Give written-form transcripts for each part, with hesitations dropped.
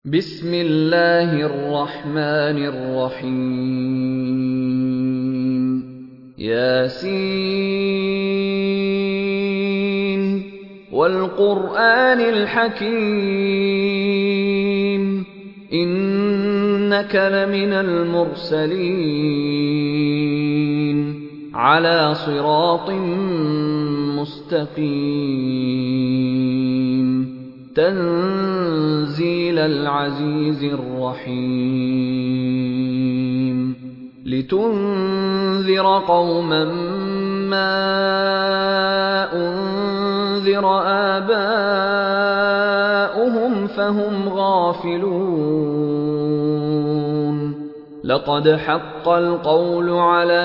بسم الله الرحمن الرحيم ياسين والقرآن الحكيم إنك لمن المرسلين على صراط مستقيم تنزيل العزيز الرحيم لتنذر قوما ما أنذر آباؤهم فهم غافلون لقد حق القول على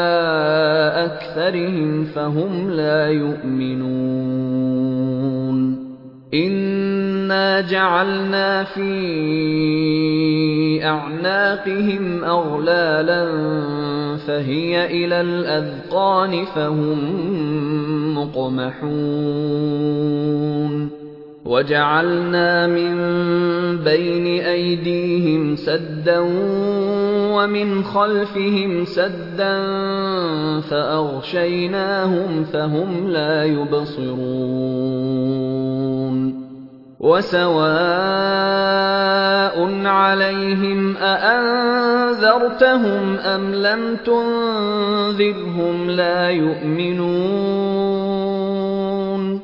أكثرهم فهم لا يؤمنون إنا جعلنا في أعناقهم أغلالا فهي إلى الأذقان فهم مقمحون وجعلنا من بين أيديهم سدا ومن خلفهم سدا فأغشيناهم فهم لا يبصرون وسواء عليهم أأنذرتهم أم لم تنذرهم لا يؤمنون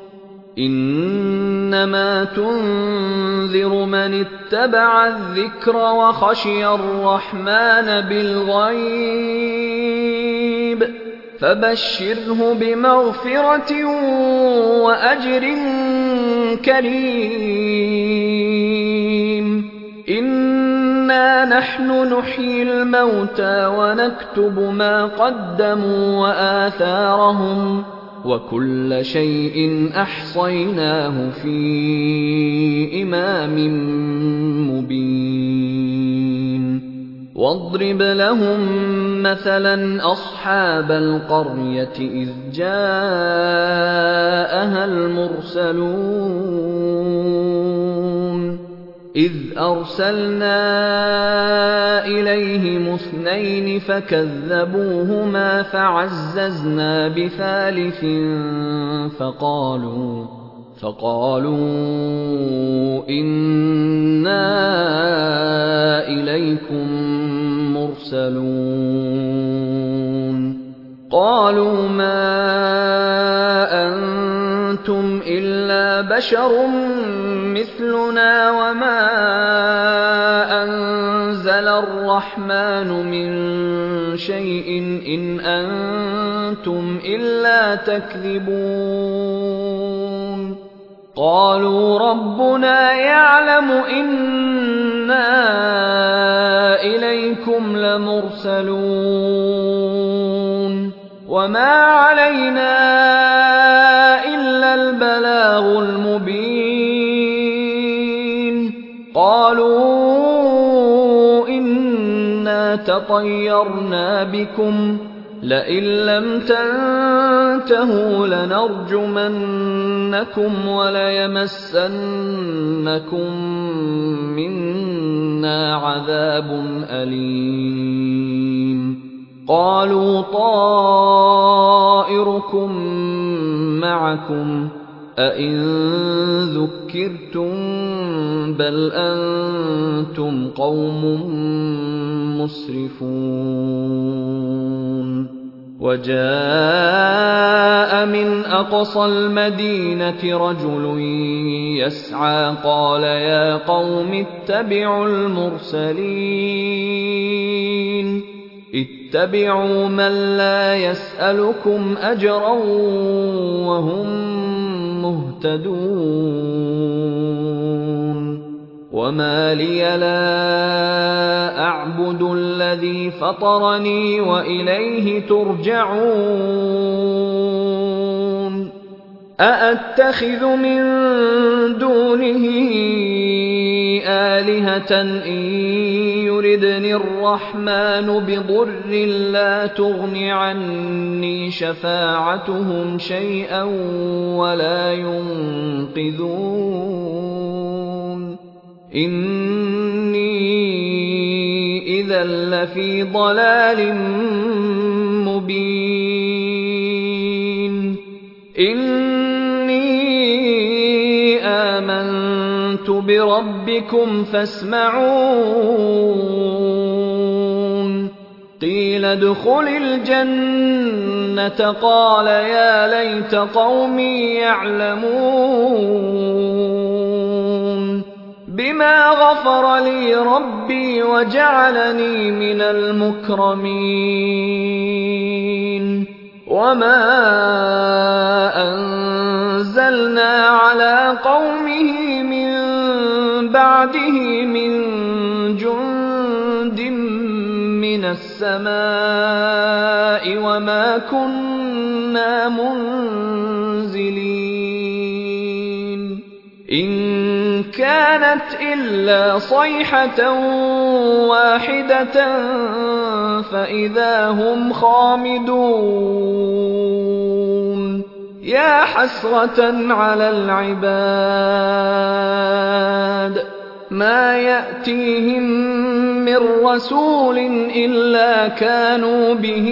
إنما تنذر من اتبع الذكر وخشي الرحمن بالغيب فبشره بمغفرة وأجر كريم إنا نحن نحيي الموتى ونكتب ما قدموا وآثارهم وكل شيء أحصيناه في إمام مبين واضرب لهم مثلا أصحاب القرية إذ جاءها المرسلون إذ أرسلنا إليهم اثنين فكذبوهما فعززنا بثالث فقالوا إنا إليكم مرسلون قالوا ما أنتم إلا بشر مثلنا وما أنزل الرحمن من شيء إن أنتم إلا تكذبون قالوا ربنا يعلم إنا إليكم لمرسلون وما علينا إلا البلاغ المبين قالوا إنا تطيرنا بكم لئن لم تنتهوا لنرجمنكم وليمسنكم منا عذاب أليم قالوا طائركم معكم أئن ذكرتم بل أنتم قوم مسرفون وجاء من أقصى المدينة رجل يسعى قال يا قوم اتبعوا المرسلين اتبعوا من لا يسألكم أجرا وهم مهتدون وما لي لا أعبد الذي فطرني وإليه ترجعون أأتخذ من دونه آلهة إن يردني الرحمن بضر لا تغن عني شفاعتهم شيئا ولا ينقذون إِنِّي إِذًا لَّفِي ضَلَالٍ مُّبِينٍ إِنِّي آمَنتُ بِرَبِّكُمْ فَاسْمَعُونِ قِيلَ ادْخُلِ الْجَنَّةَ قَالَ يَا لَيْتَ قَوْمِي يَعْلَمُونَ بِمَا غَفَرَ لِي رَبِّي وَجَعَلَنِي مِنَ الْمُكْرَمِينَ وَمَا أَنزَلْنَا عَلَىٰ قَوْمِهِ مِن بَعْدِهِ مِن جُندٍ مِّنَ السَّمَاءِ وَمَا كُنَّا مُنزِلِينَ إِن كَانَتْ إِلَّا صَيْحَةً وَاحِدَةً فَإِذَا هُمْ خَامِدُونَ يَا حَسْرَةً عَلَى الْعِبَادِ مَا يَأْتِيهِم مِّن رَّسُولٍ إِلَّا كَانُوا بِهِ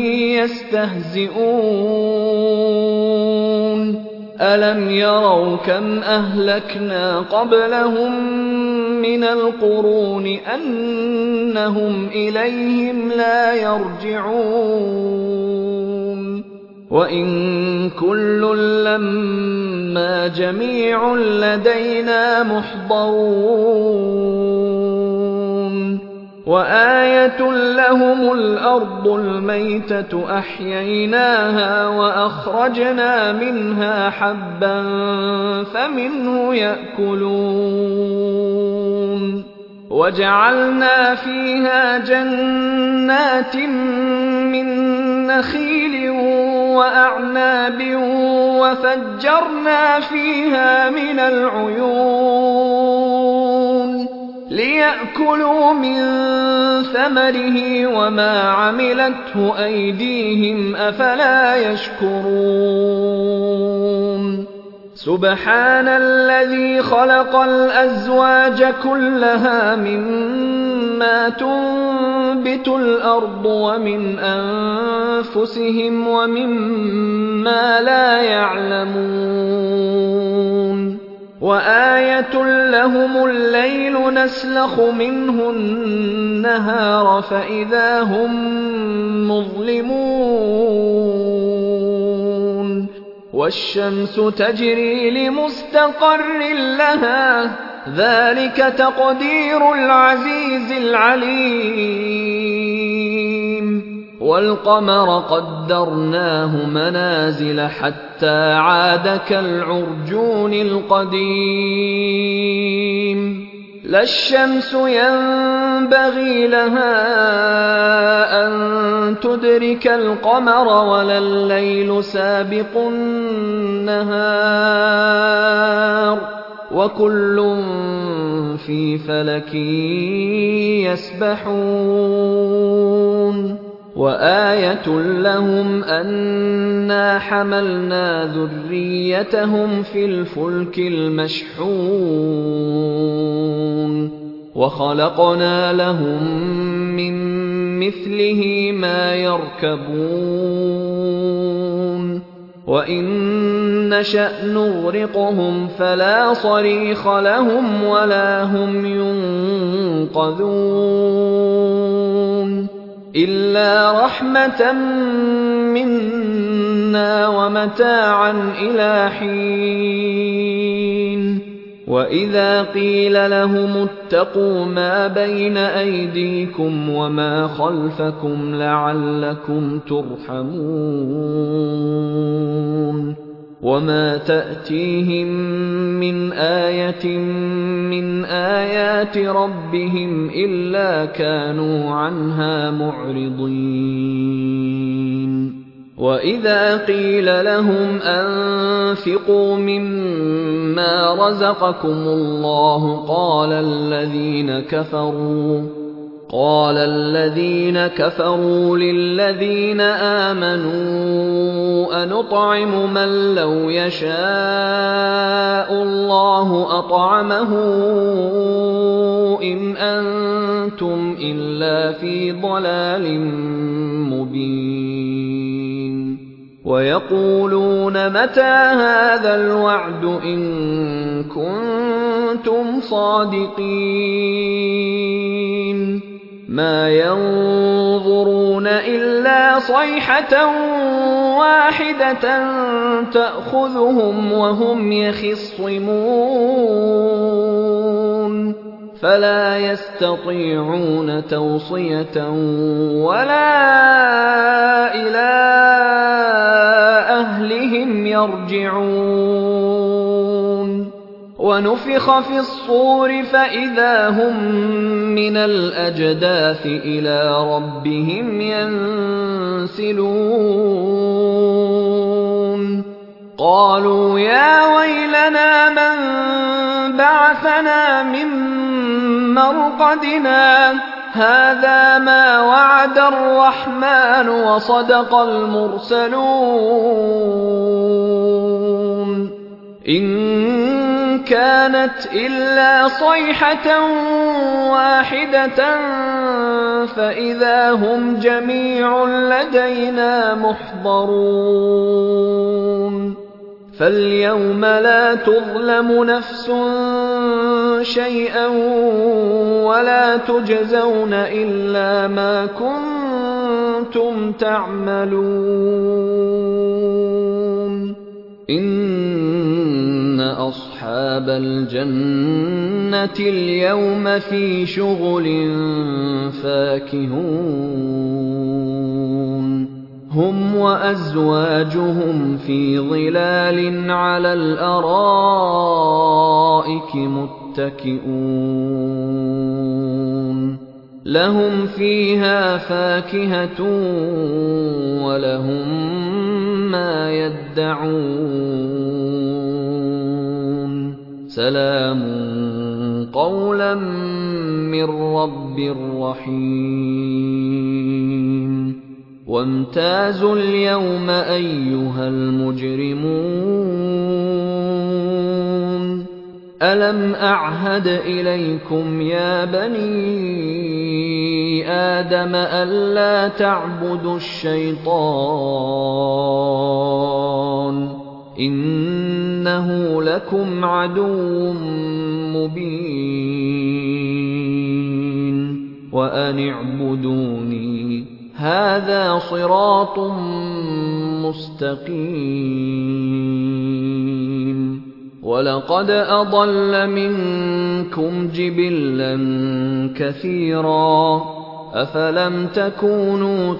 يَسْتَهْزِئُونَ أَلَمْ يَرَوْا كَمْ أَهْلَكْنَا قَبْلَهُم مِّنَ الْقُرُونِ أَنَّهُمْ إِلَيْهِمْ لَا يَرْجِعُونَ وَإِن كُلٌّ لَّمَّا جَمِيعٌ لَّدَيْنَا مُحْضَرُونَ وَآيَةٌ لَّهُمُ الْأَرْضُ الْمَيْتَةُ أَحْيَيْنَاهَا وَأَخْرَجْنَا مِنْهَا حَبًّا فَمِنْهُ يَأْكُلُونَ وَجَعَلْنَا فِيهَا جَنَّاتٍ مِّن نَّخِيلٍ وَأَعْنَابٍ وَفَجَّرْنَا فِيهَا مِنَ الْعُيُونِ لِيَأْكُلُوا مِن ثَمَرِهِ وَمَا عَمِلَتْهُ أَيْدِيهِمْ أَفَلَا يَشْكُرُونَ سُبْحَانَ الَّذِي خَلَقَ الْأَزْوَاجَ كُلَّهَا مِمَّا تُنبِتُ الْأَرْضُ وَمِنْ أَنفُسِهِمْ وَمِمَّا لَا يَعْلَمُونَ وَآيَةٌ لَّهُمُ اللَّيْلُ نَسْلَخُ مِنْهُ النَّهَارَ فَإِذَا هُم مُّظْلِمُونَ وَالشَّمْسُ تَجْرِي لِمُسْتَقَرٍّ لَّهَا ۚ ذَٰلِكَ تَقْدِيرُ الْعَزِيزِ الْعَلِيمِ وَالْقَمَرَ قَدَّرْنَاهُ مَنَازِلَ حَتَّىٰ عَادَ كَالْعُرْجُونِ الْقَدِيمِ لَا الشَّمْسُ يَنبَغِي لَهَا أَن تُدْرِكَ الْقَمَرَ وَلَا اللَّيْلُ سَابِقُ النَّهَارِ ۚ وَكُلٌّ فِي فَلَكٍ يَسْبَحُونَ وَآيَةٌ لَّهُمْ أَنَّا حَمَلْنَا ذُرِّيَّتَهُمْ فِي الْفُلْكِ الْمَشْحُونِ وَخَلَقْنَا لَهُم مِّن مِّثْلِهِ مَا يَرْكَبُونَ وَإِن نَّشَأْ نُغْرِقْهُمْ فَلَا صَرِيخَ لَهُمْ وَلَا هُمْ يُنقَذُونَ إِلَّا رَحْمَةً مِّنَّا وَمَتَاعًا إِلَىٰ حِينٍ وَإِذَا قِيلَ لَهُمُ اتَّقُوا مَا بَيْنَ أَيْدِيكُمْ وَمَا خَلْفَكُمْ لَعَلَّكُمْ تُرْحَمُونَ وَمَا تَأْتِيهِم مِّنْ آيَةٍ مِّنْ آيَاتِ رَبِّهِمْ إِلَّا كَانُوا عَنْهَا مُعْرِضِينَ وَإِذَا قِيلَ لَهُمْ أَنفِقُوا مِمَّا رَزَقَكُمُ اللَّهُ قال الذين كفروا للذين آمنوا أنطعم من لو يشاء الله أطعمه إن أنتم إلا في ضلال مبين ويقولون متى هذا الوعد إن كنتم صادقين ما ينظرون إلا صيحة واحدة تأخذهم وهم يخصمون فلا يستطيعون توصية ولا إلى أهلهم يرجعون ونفخ في الصور فإذا هم من الأجداث إلى ربهم ينسلون قالوا يا ويلنا من بعثنا من مرقدنا هذا ما وعد الرحمن وصدق المرسلون إن كانت إلا صيحة واحدة فإذا هم جميع لدينا محضرون فاليوم لا تظلم نفس شيئا ولا تجزون إلا ما كنتم تعملون إن أصحاب الجنة اليوم في شغل فاكهون هم وأزواجهم في ظلال على الأرائك متكئون لهم فيها فاكهة ولهم ما يدعون سلام قولا من رب رحيم وامتازوا اليوم أيها المجرمون ألم أعهد إليكم يا بني آدم ألا تعبدوا الشيطان إنه لكم عدو مبين وأن اعبدوني هذا صراط مستقيم ولقد أضل منكم جبلا كثيرا أفلم تكونوا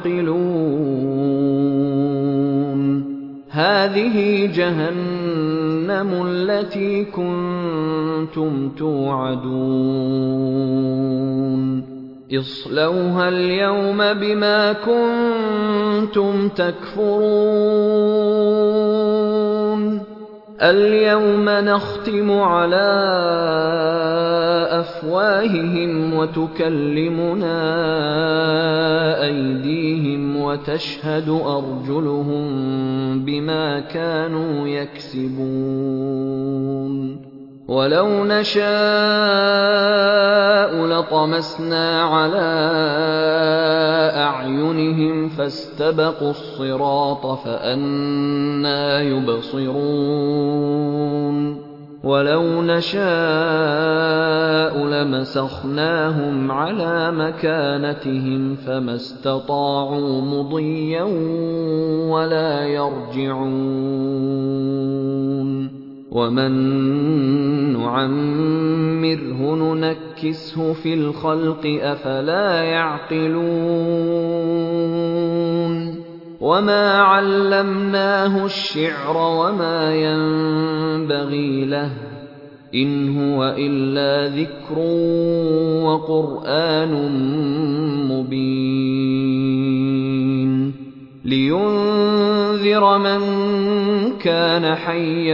تعقلون هذه جهنم التي كنتم توعدون اصلوها اليوم بما كنتم تكفرون اليوم نختم على أفواههم وتكلمنا أيديهم وتشهد أرجلهم بما كانوا يكسبون ولو نشاء لطمسنا على أعينهم فاستبقوا الصراط فأنى يبصرون ولو نشاء لمسخناهم على مكانتهم فما استطاعوا مضيا ولا يرجعون ومن نعمره ننكسه في الخلق أفلا يعقلون وما علمناه الشعر وما ينبغي له إن هو إلا ذكر وقرآن مبين لينذر من كان حيا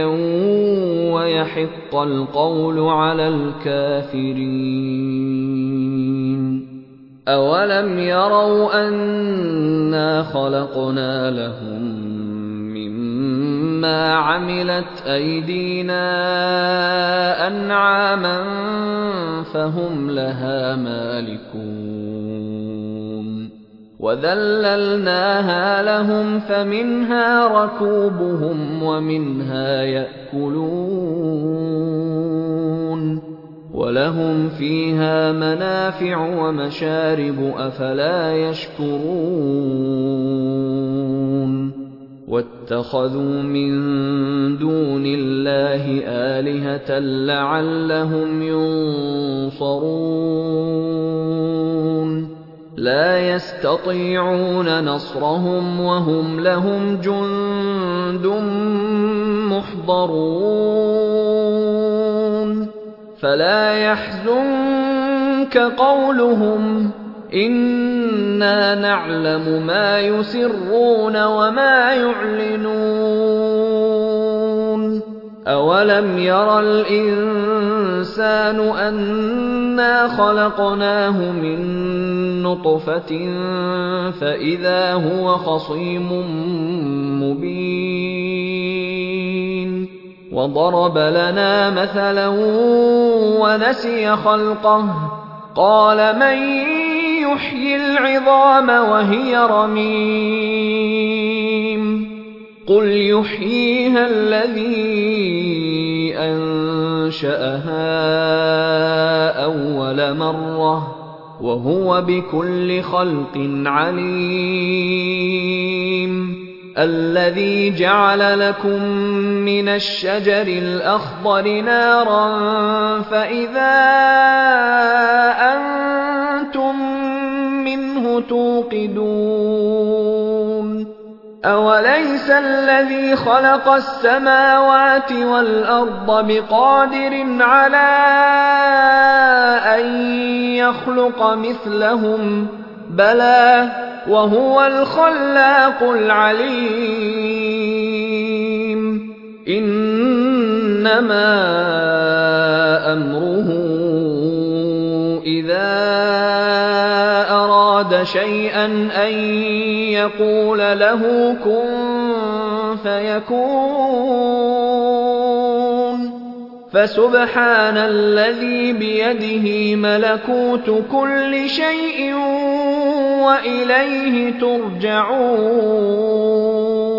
ويحق القول على الكافرين أَوَلَمْ يَرَوْا أَنَّا خَلَقْنَا لَهُم مِّمَّا عَمِلَتْ أَيْدِينَا أَنْعَامًا فَهُمْ لَهَا مَالِكُونَ وَذَلَّلْنَاهَا لَهُمْ فَمِنْهَا رَكُوبُهُمْ وَمِنْهَا يَأْكُلُونَ وَلَهُمْ فِيهَا مَنَافِعُ وَمَشَارِبُ أَفَلَا يَشْكُرُونَ وَاتَّخَذُوا مِن دُونِ اللَّهِ آلِهَةً لَّعَلَّهُمْ يُنصَرُونَ لَا يَسْتَطِيعُونَ نَصْرَهُمْ وَهُمْ لَهُمْ جُندٌ مُّحْضَرُونَ فَلَا يَحْزُنكَ قَوْلُهُمْ إِنَّا نَعْلَمُ مَا يُسِرُّونَ وَمَا يُعْلِنُونَ أَوَلَمْ يَرَ الْإِنسَانُ أَنَّا خَلَقْنَاهُ مِن نُّطْفَةٍ فَإِذَا هُوَ خَصِيمٌ مُّبِينٌ وَضَرَبَ لَنَا مَثَلًا وَنَسِيَ خَلْقَهُ قَالَ مَن يُحْيِي الْعِظَامَ وَهِيَ رَمِيمٌ قُلْ يُحْيِيهَا الَّذِي أَنشَأَهَا أَوَّلَ مَرَّةٍ وَهُوَ بِكُلِّ خَلْقٍ عَلِيمٌ الَّذِي جَعَلَ لَكُم مِّنَ الشَّجَرِ الْأَخْضَرِ نَارًا فَإِذَا أَنتُم مِّنْهُ تُوقِدُونَ أَوَلَيْسَ الَّذِي خَلَقَ السَّمَاوَاتِ وَالْأَرْضَ بِقَادِرٍ عَلَىٰ أَن يَخْلُقَ مِثْلَهُم ۚ بَلَىٰ وَهُوَ الْخَلَّاقُ الْعَلِيمُ إِنَّمَا أَمْرُهُ إِذَا أَرَادَ شَيْئًا أَن يَقُولَ لَهُ كُن فَيَكُونُ فَسُبْحَانَ الَّذِي بِيَدِهِ مَلَكُوتُ كُلِّ شَيْءٍ وَإِلَيْهِ تُرْجَعُونَ